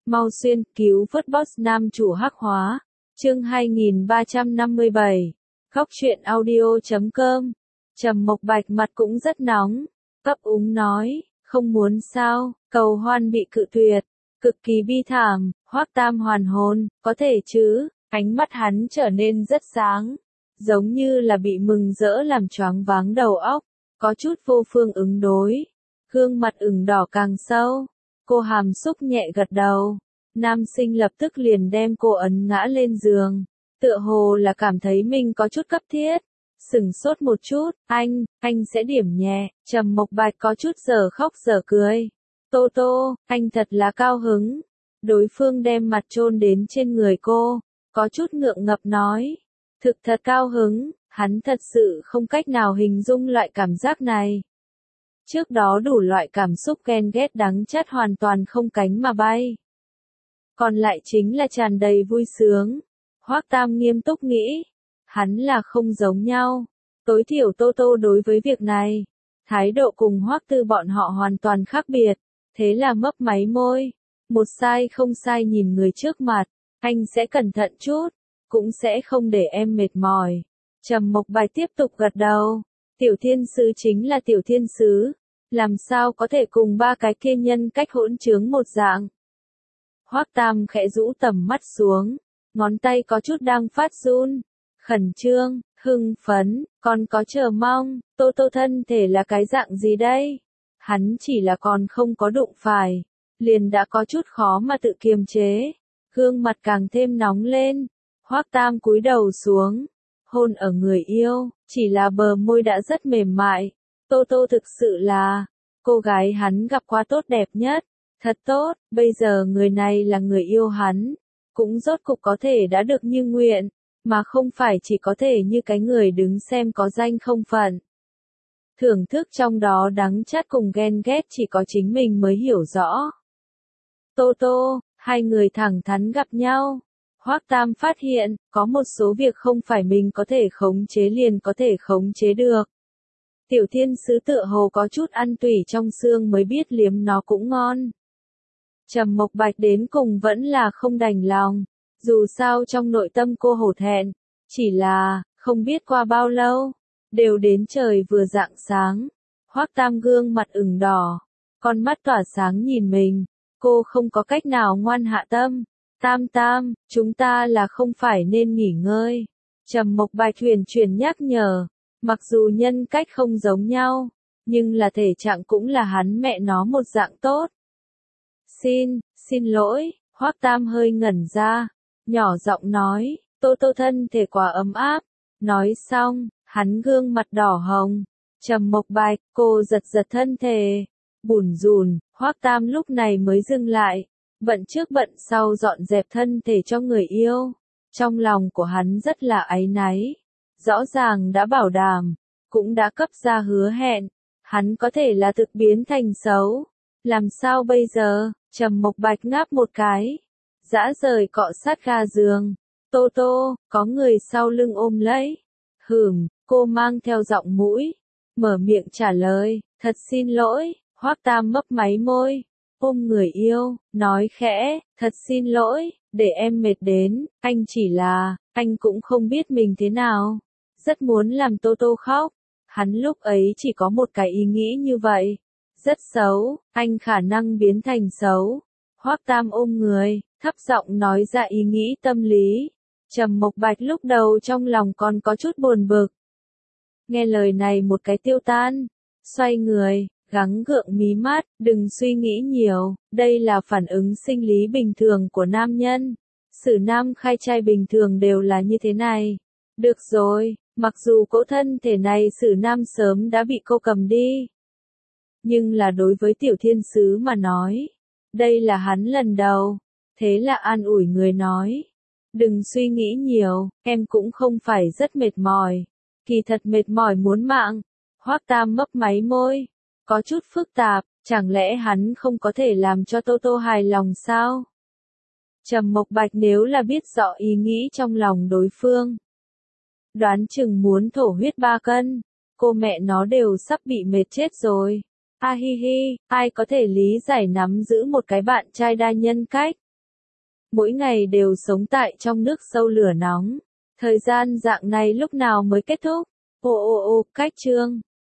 Mau xuyên cứu vớt boss nam chủ hắc hóa. Chương 2357. Khóc chuyện audio.com. Trầm Mộc Bạch mặt cũng rất nóng, ấp úng nói, không muốn sao, cầu hoan bị cự tuyệt, cực kỳ bi thảm. Hoắc Tam hoàn hồn, có thể chứ? Ánh mắt hắn trở nên rất sáng, giống như là bị mừng rỡ làm choáng váng đầu óc, có chút vô phương ứng đối. Gương mặt ửng đỏ càng sâu, cô hàm xúc nhẹ gật đầu. Nam sinh lập tức liền đem cô ấn ngã lên giường, tựa hồ là cảm thấy mình có chút cấp thiết. Sửng sốt một chút, anh sẽ điểm nhẹ. Trầm Mộc Bạch có chút giờ khóc giờ cười. Tô Tô, anh thật là cao hứng. Đối phương đem mặt chôn đến trên người cô, có chút ngượng ngập nói. Thực thật cao hứng, hắn thật sự không cách nào hình dung loại cảm giác này. Trước đó đủ loại cảm xúc ghen ghét đắng chát hoàn toàn không cánh mà bay. Còn lại chính là tràn đầy vui sướng. Hoắc Tam nghiêm túc nghĩ, hắn là không giống nhau. Tối thiểu Tô Tô đối với việc này, thái độ cùng Hoắc Tư bọn họ hoàn toàn khác biệt. Thế là mấp máy môi, một sai không sai nhìn người trước mặt, anh sẽ cẩn thận chút, cũng sẽ không để em mệt mỏi. Trầm Mộc Bạch tiếp tục gật đầu, tiểu thiên sứ chính là tiểu thiên sứ, làm sao có thể cùng ba cái kia nhân cách hỗn trướng một dạng. Hoắc Tam khẽ rũ tầm mắt xuống, ngón tay có chút đang phát run, khẩn trương, hưng phấn, còn có chờ mong. Tô Tô thân thể là cái dạng gì đây? Hắn chỉ là còn không có đụng phải, liền đã có chút khó mà tự kiềm chế, gương mặt càng thêm nóng lên. Hoắc Tam cúi đầu xuống, hôn ở người yêu, chỉ là bờ môi đã rất mềm mại. Tô Tô thực sự là cô gái hắn gặp qua tốt đẹp nhất, thật tốt, bây giờ người này là người yêu hắn, cũng rốt cục có thể đã được như nguyện, mà không phải chỉ có thể như cái người đứng xem có danh không phận. Thưởng thức trong đó đắng chát cùng ghen ghét chỉ có chính mình mới hiểu rõ. Tô Tô, hai người thẳng thắn gặp nhau. Hoắc Tam phát hiện, có một số việc không phải mình có thể khống chế liền có thể khống chế được. Tiểu thiên sứ tựa hồ có chút ăn tủy trong xương mới biết liếm nó cũng ngon. Trầm Mộc Bạch đến cùng vẫn là không đành lòng, dù sao trong nội tâm cô hổ thẹn, chỉ là, không biết qua bao lâu, đều đến trời vừa rạng sáng. Hoắc Tam gương mặt ửng đỏ, con mắt tỏa sáng nhìn mình, cô không có cách nào ngoan hạ tâm. Tam, chúng ta là không phải nên nghỉ ngơi. Trầm Mộc Bạch huyền chuyển nhắc nhở, mặc dù nhân cách không giống nhau, nhưng là thể trạng cũng là hắn mẹ nó một dạng tốt. Xin lỗi. Hoắc Tam hơi ngẩn ra, nhỏ giọng nói, Tô Tô thân thể quá ấm áp. Nói xong, hắn gương mặt đỏ hồng. Trầm Mộc Bạch, cô giật thân thể, bủn rủn. Hoắc Tam lúc này mới dừng lại, bận trước bận sau dọn dẹp thân thể cho người yêu. Trong lòng của hắn rất là áy náy, rõ ràng đã bảo đảm, cũng đã cấp ra hứa hẹn, hắn có thể là thực biến thành xấu. Làm sao bây giờ? Trầm Mộc Bạch ngáp một cái, dã rời cọ sát ga giường. Tô Tô, có người sau lưng ôm lấy. Cô mang theo giọng mũi, mở miệng trả lời, thật xin lỗi. Hoắc Tam mấp máy môi, ôm người yêu, nói khẽ, thật xin lỗi, để em mệt đến, anh chỉ là, anh cũng không biết mình thế nào, rất muốn làm Tô Tô khóc. Hắn lúc ấy chỉ có một cái ý nghĩ như vậy, rất xấu, anh khả năng biến thành xấu. Hoắc Tam ôm người, thấp giọng nói ra ý nghĩ tâm lý. Trầm Mộc Bạch lúc đầu trong lòng còn có chút buồn bực. Nghe lời này một cái tiêu tan, xoay người, gắng gượng mí mắt, đừng suy nghĩ nhiều, đây là phản ứng sinh lý bình thường của nam nhân. Sử nam khai trai bình thường đều là như thế này. Được rồi, mặc dù cỗ thân thể này Sử nam sớm đã bị cô cầm đi, nhưng là đối với tiểu thiên sứ mà nói, đây là hắn lần đầu. Thế là an ủi người nói, đừng suy nghĩ nhiều, em cũng không phải rất mệt mỏi, kỳ thật mệt mỏi muốn mạng. Hoắc Tam mấp máy môi, có chút phức tạp, chẳng lẽ hắn không có thể làm cho Tô Tô hài lòng sao? Trầm Mộc Bạch nếu là biết rõ ý nghĩ trong lòng đối phương, đoán chừng muốn thổ huyết 3 cân, cô mẹ nó đều sắp bị mệt chết rồi. A hi hi, ai có thể lý giải nắm giữ một cái bạn trai đa nhân cách, mỗi ngày đều sống tại trong nước sâu lửa nóng. Thời gian dạng này lúc nào mới kết thúc? Cách chương